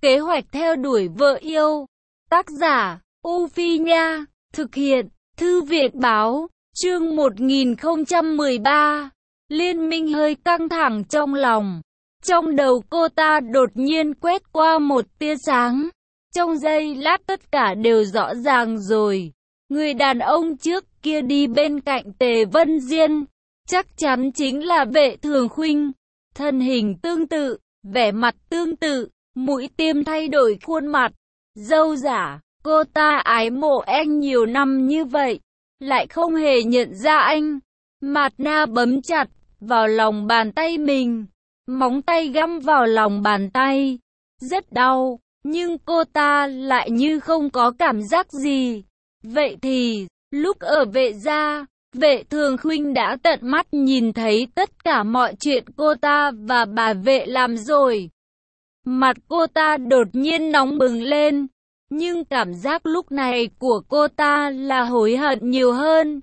Kế hoạch theo đuổi vợ yêu. Tác giả, U Phi Nha. Thực hiện, Thư viện Báo. Chương 1013. Liên minh hơi căng thẳng trong lòng. Trong đầu cô ta đột nhiên quét qua một tia sáng. Trong giây lát tất cả đều rõ ràng rồi. Người đàn ông trước kia đi bên cạnh Tề Vân Diên, chắc chắn chính là Vệ Thường Khuynh. Thân hình tương tự, vẻ mặt tương tự, mũi tiêm thay đổi khuôn mặt, râu giả. Cô ta ái mộ anh nhiều năm như vậy, lại không hề nhận ra anh. Mạt na bấm chặt vào lòng bàn tay mình, móng tay găm vào lòng bàn tay, rất đau, nhưng cô ta lại như không có cảm giác gì. Vậy thì, lúc ở Vệ gia, Vệ Thường Khuynh đã tận mắt nhìn thấy tất cả mọi chuyện cô ta và bà Vệ làm rồi. Mặt cô ta đột nhiên nóng bừng lên, nhưng cảm giác lúc này của cô ta là hối hận nhiều hơn.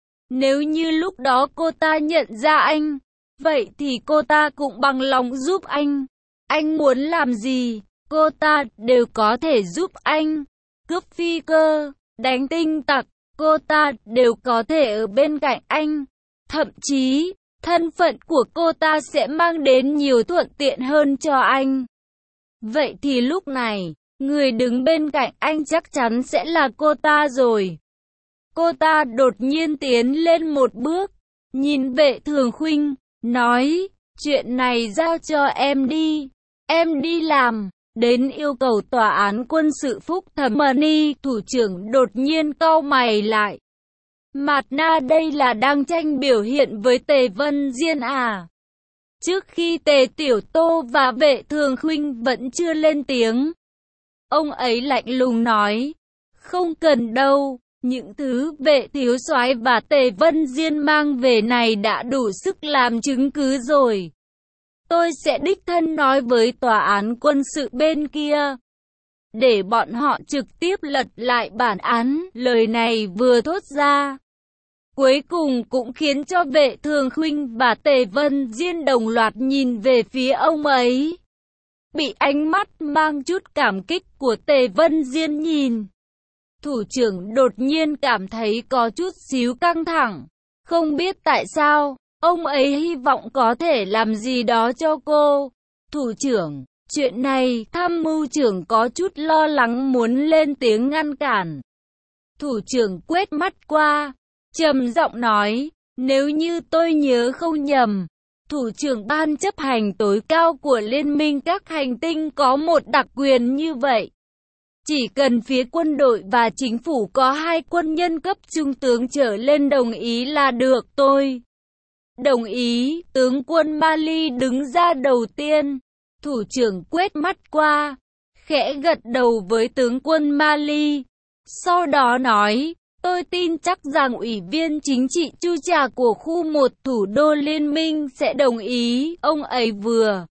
Nếu như lúc đó cô ta nhận ra anh, vậy thì cô ta cũng bằng lòng giúp anh. Anh muốn làm gì, cô ta đều có thể giúp anh. Cướp phi cơ, đánh tinh tặc, cô ta đều có thể ở bên cạnh anh. Thậm chí, thân phận của cô ta sẽ mang đến nhiều thuận tiện hơn cho anh. Vậy thì lúc này, người đứng bên cạnh anh chắc chắn sẽ là cô ta rồi. Cô ta đột nhiên tiến lên một bước, nhìn Vệ Thường Khuynh, nói, chuyện này giao cho em đi. Em đi làm. Đến yêu cầu tòa án quân sự Phúc Thẩm Mani, thủ trưởng đột nhiên cau mày lại. Mạt na đây là đang tranh biểu hiện với Tề Vân Diên à? Trước khi Tề Tiểu Tô và Vệ Thường Khuynh vẫn chưa lên tiếng, ông ấy lạnh lùng nói, không cần đâu, những thứ Vệ thiếu soái và Tề Vân Diên mang về này đã đủ sức làm chứng cứ rồi. Tôi sẽ đích thân nói với tòa án quân sự bên kia, để bọn họ trực tiếp lật lại bản án. Lời này vừa thốt ra, cuối cùng cũng khiến cho Vệ Thường Khuynh và Tề Vân Diên đồng loạt nhìn về phía ông ấy. Bị ánh mắt mang chút cảm kích của Tề Vân Diên nhìn, thủ trưởng đột nhiên cảm thấy có chút xíu căng thẳng. Không biết tại sao, ông ấy hy vọng có thể làm gì đó cho cô. Thủ trưởng, chuyện này, tham mưu trưởng có chút lo lắng muốn lên tiếng ngăn cản. Thủ trưởng quét mắt qua, trầm giọng nói, nếu như tôi nhớ không nhầm, thủ trưởng ban chấp hành tối cao của Liên minh các hành tinh có một đặc quyền như vậy. Chỉ cần phía quân đội và chính phủ có 2 quân nhân cấp trung tướng trở lên đồng ý là được. Tôi đồng ý. Tướng quân Mali đứng ra đầu tiên. Thủ trưởng quét mắt qua, khẽ gật đầu với tướng quân Mali. Sau đó nói, tôi tin chắc rằng Ủy viên chính trị Chu Trà của khu 1 thủ đô liên minh sẽ đồng ý. Ông ấy vừa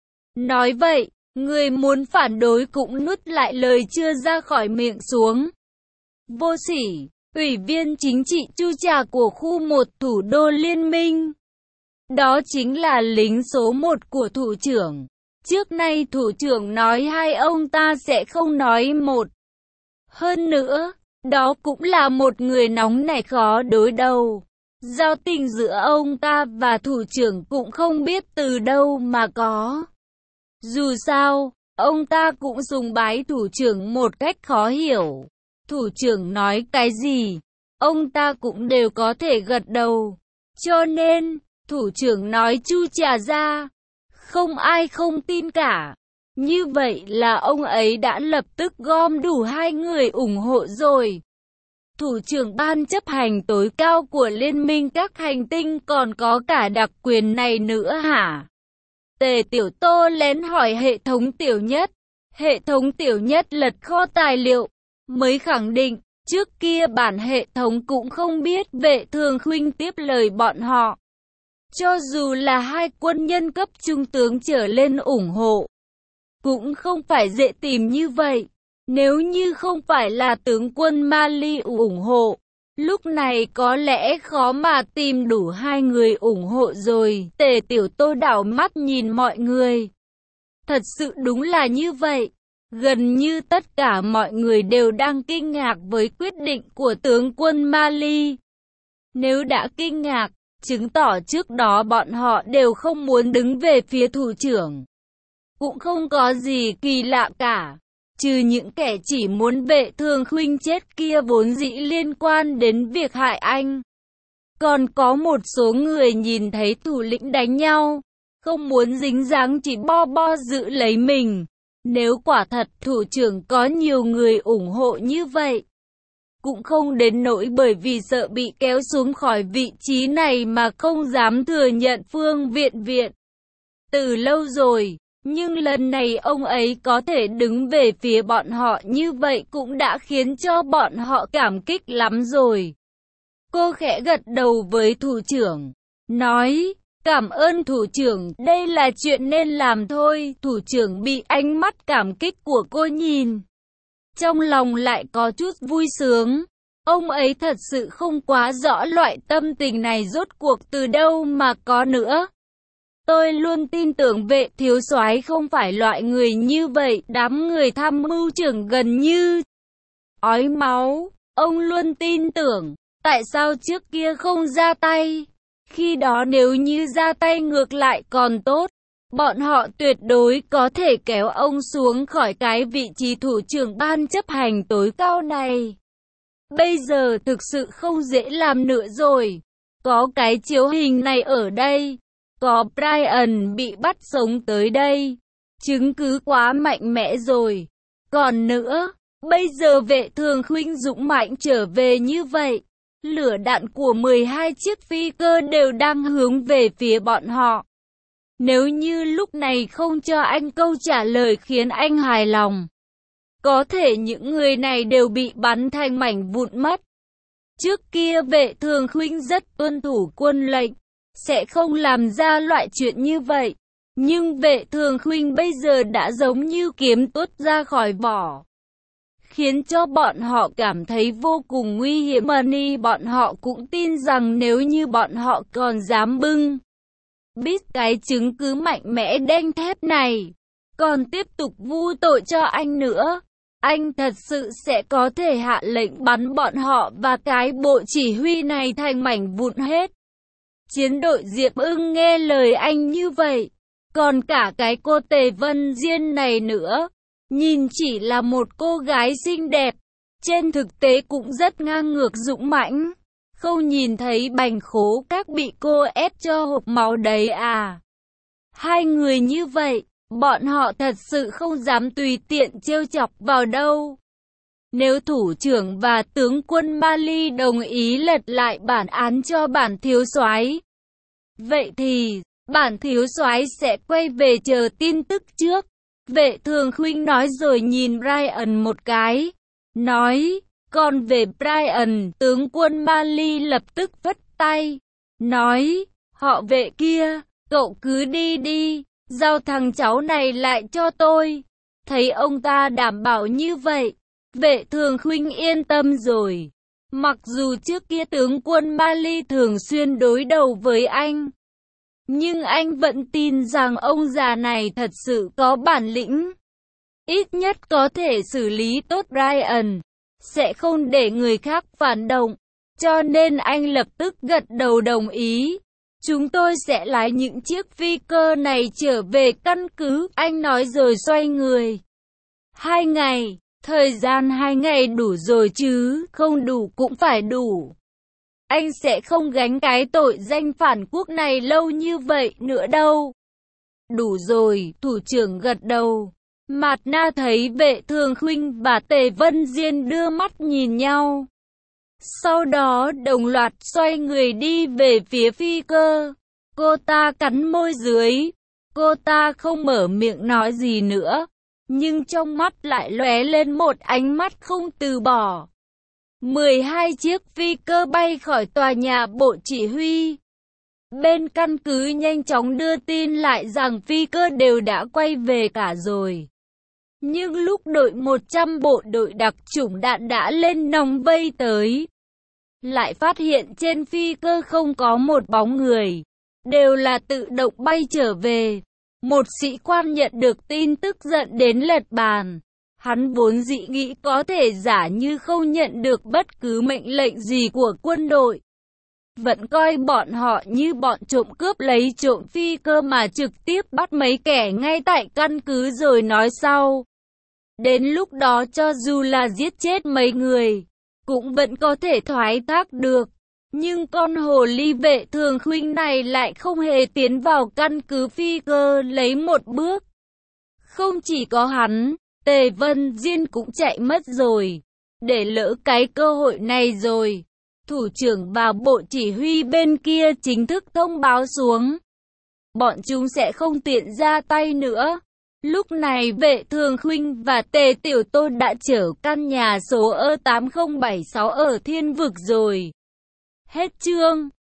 nói vậy, người muốn phản đối cũng nuốt lại lời chưa ra khỏi miệng xuống. Vô sỉ, Ủy viên chính trị Chu Trà của khu 1 thủ đô liên minh. Đó chính là lính số 1 của thủ trưởng. Trước nay thủ trưởng nói 2 ông ta sẽ không nói 1. Hơn nữa, đó cũng là một người nóng nảy khó đối đầu. Giao tình giữa ông ta và thủ trưởng cũng không biết từ đâu mà có. Dù sao, ông ta cũng sùng bái thủ trưởng một cách khó hiểu. Thủ trưởng nói cái gì, ông ta cũng đều có thể gật đầu. Cho nên, thủ trưởng nói Chu Trà ra, không ai không tin cả. Như vậy là ông ấy đã lập tức gom đủ 2 người ủng hộ rồi. Thủ trưởng ban chấp hành tối cao của Liên minh các hành tinh còn có cả đặc quyền này nữa hả? Tề Tiểu Tô lén hỏi hệ thống tiểu nhất. Hệ thống tiểu nhất lật kho tài liệu, mới khẳng định, trước kia bản hệ thống cũng không biết Vệ Thường Khuynh tiếp lời bọn họ. Cho dù là 2 quân nhân cấp trung tướng trở lên ủng hộ, cũng không phải dễ tìm như vậy. Nếu như không phải là tướng quân Mali ủng hộ, lúc này có lẽ khó mà tìm đủ 2 người ủng hộ rồi. Tề Tiểu Tô đảo mắt nhìn mọi người. Thật sự đúng là như vậy. Gần như tất cả mọi người đều đang kinh ngạc với quyết định của tướng quân Mali. Nếu đã kinh ngạc, chứng tỏ trước đó bọn họ đều không muốn đứng về phía thủ trưởng. Cũng không có gì kỳ lạ cả, trừ những kẻ chỉ muốn Vệ Thường Khuynh chết kia vốn dĩ liên quan đến việc hại anh. Còn có một số người nhìn thấy thủ lĩnh đánh nhau, không muốn dính dáng chỉ bo giữ lấy mình. Nếu quả thật thủ trưởng có nhiều người ủng hộ như vậy, cũng không đến nỗi bởi vì sợ bị kéo xuống khỏi vị trí này mà không dám thừa nhận Phương Viện từ lâu rồi. Nhưng lần này ông ấy có thể đứng về phía bọn họ như vậy cũng đã khiến cho bọn họ cảm kích lắm rồi. Cô khẽ gật đầu với thủ trưởng, nói, cảm ơn thủ trưởng, đây là chuyện nên làm thôi. Thủ trưởng bị ánh mắt cảm kích của cô nhìn, trong lòng lại có chút vui sướng. Ông ấy thật sự không quá rõ loại tâm tình này rốt cuộc từ đâu mà có nữa. Tôi luôn tin tưởng Vệ thiếu soái không phải loại người như vậy. Đám người tham mưu trưởng gần như ói máu. Ông luôn tin tưởng, tại sao trước kia không ra tay? Khi đó nếu như ra tay ngược lại còn tốt, bọn họ tuyệt đối có thể kéo ông xuống khỏi cái vị trí thủ trưởng ban chấp hành tối cao này. Bây giờ thực sự không dễ làm nữa rồi. Có cái chiếu hình này ở đây, có Brian bị bắt sống tới đây, chứng cứ quá mạnh mẽ rồi. Còn nữa, bây giờ Vệ Thường Khuynh dũng mãnh trở về như vậy, lửa đạn của 12 chiếc phi cơ đều đang hướng về phía bọn họ. Nếu như lúc này không cho anh câu trả lời khiến anh hài lòng, có thể những người này đều bị bắn thành mảnh vụn mất. Trước kia Vệ Thường Khuynh rất tuân thủ quân lệnh, sẽ không làm ra loại chuyện như vậy. Nhưng Vệ Thường Khuynh bây giờ đã giống như kiếm tuốt ra khỏi vỏ, khiến cho bọn họ cảm thấy vô cùng nguy hiểm. Money bọn họ cũng tin rằng nếu như bọn họ còn dám bưng bít cái chứng cứ mạnh mẽ đanh thép này, còn tiếp tục vu tội cho anh nữa, anh thật sự sẽ có thể hạ lệnh bắn bọn họ và cái bộ chỉ huy này thành mảnh vụn hết. Chiến đội Diệp Ưng nghe lời anh như vậy, còn cả cái cô Tề Vân Diên này nữa, nhìn chỉ là một cô gái xinh đẹp, trên thực tế cũng rất ngang ngược dũng mãnh. Không nhìn thấy Bành Khố Các bị cô ép cho hộc máu đấy à? Hai người như vậy, bọn họ thật sự không dám tùy tiện trêu chọc vào đâu. Nếu thủ trưởng và tướng quân Mali đồng ý lật lại bản án cho bản thiếu soái, vậy thì bản thiếu soái sẽ quay về chờ tin tức trước. Vệ Thường Khuynh nói rồi nhìn Brian một cái, nói, còn về Brian, tướng quân Mali lập tức vất tay, nói, họ Vệ kia, cậu cứ đi đi, giao thằng cháu này lại cho tôi. Thấy ông ta đảm bảo như vậy, Vệ Thường Khuynh yên tâm rồi. Mặc dù trước kia tướng quân Mali thường xuyên đối đầu với anh, nhưng anh vẫn tin rằng ông già này thật sự có bản lĩnh. Ít nhất có thể xử lý tốt Brian, sẽ không để người khác phản động. Cho nên anh lập tức gật đầu đồng ý. Chúng tôi sẽ lái những chiếc phi cơ này trở về căn cứ, anh nói rồi xoay người. 2 ngày, thời gian 2 ngày đủ rồi chứ, không đủ cũng phải đủ. Anh sẽ không gánh cái tội danh phản quốc này lâu như vậy nữa đâu. Đủ rồi, thủ trưởng gật đầu. Mạt Na thấy Vệ Thường Khuynh và Tề Vân Diên đưa mắt nhìn nhau. Sau đó đồng loạt xoay người đi về phía phi cơ. Cô ta cắn môi dưới. Cô ta không mở miệng nói gì nữa, nhưng trong mắt lại lóe lên một ánh mắt không từ bỏ. 12 chiếc phi cơ bay khỏi tòa nhà bộ chỉ huy. Bên căn cứ nhanh chóng đưa tin lại rằng phi cơ đều đã quay về cả rồi. Nhưng lúc đội 100 bộ đội đặc chủng đạn đã lên nòng vây tới, lại phát hiện trên phi cơ không có một bóng người, đều là tự động bay trở về. Một sĩ quan nhận được tin tức giận đến lật bàn. Hắn vốn dĩ nghĩ có thể giả như không nhận được bất cứ mệnh lệnh gì của quân đội. Vẫn coi bọn họ như bọn trộm cướp lấy trộm phi cơ mà trực tiếp bắt mấy kẻ ngay tại căn cứ rồi nói sau. Đến lúc đó cho dù là giết chết mấy người, cũng vẫn có thể thoái thác được. Nhưng con hồ ly Vệ Thường Khuynh này lại không hề tiến vào căn cứ phi cơ lấy một bước. Không chỉ có hắn, Tề Vân Diên cũng chạy mất rồi. Để lỡ cái cơ hội này rồi, thủ trưởng và bộ chỉ huy bên kia chính thức thông báo xuống. Bọn chúng sẽ không tiện ra tay nữa. Lúc này Vệ Thường Khuynh và Tề Tiểu Tôn đã chở căn nhà số E8076 ở Thiên Vực rồi. Hết chương.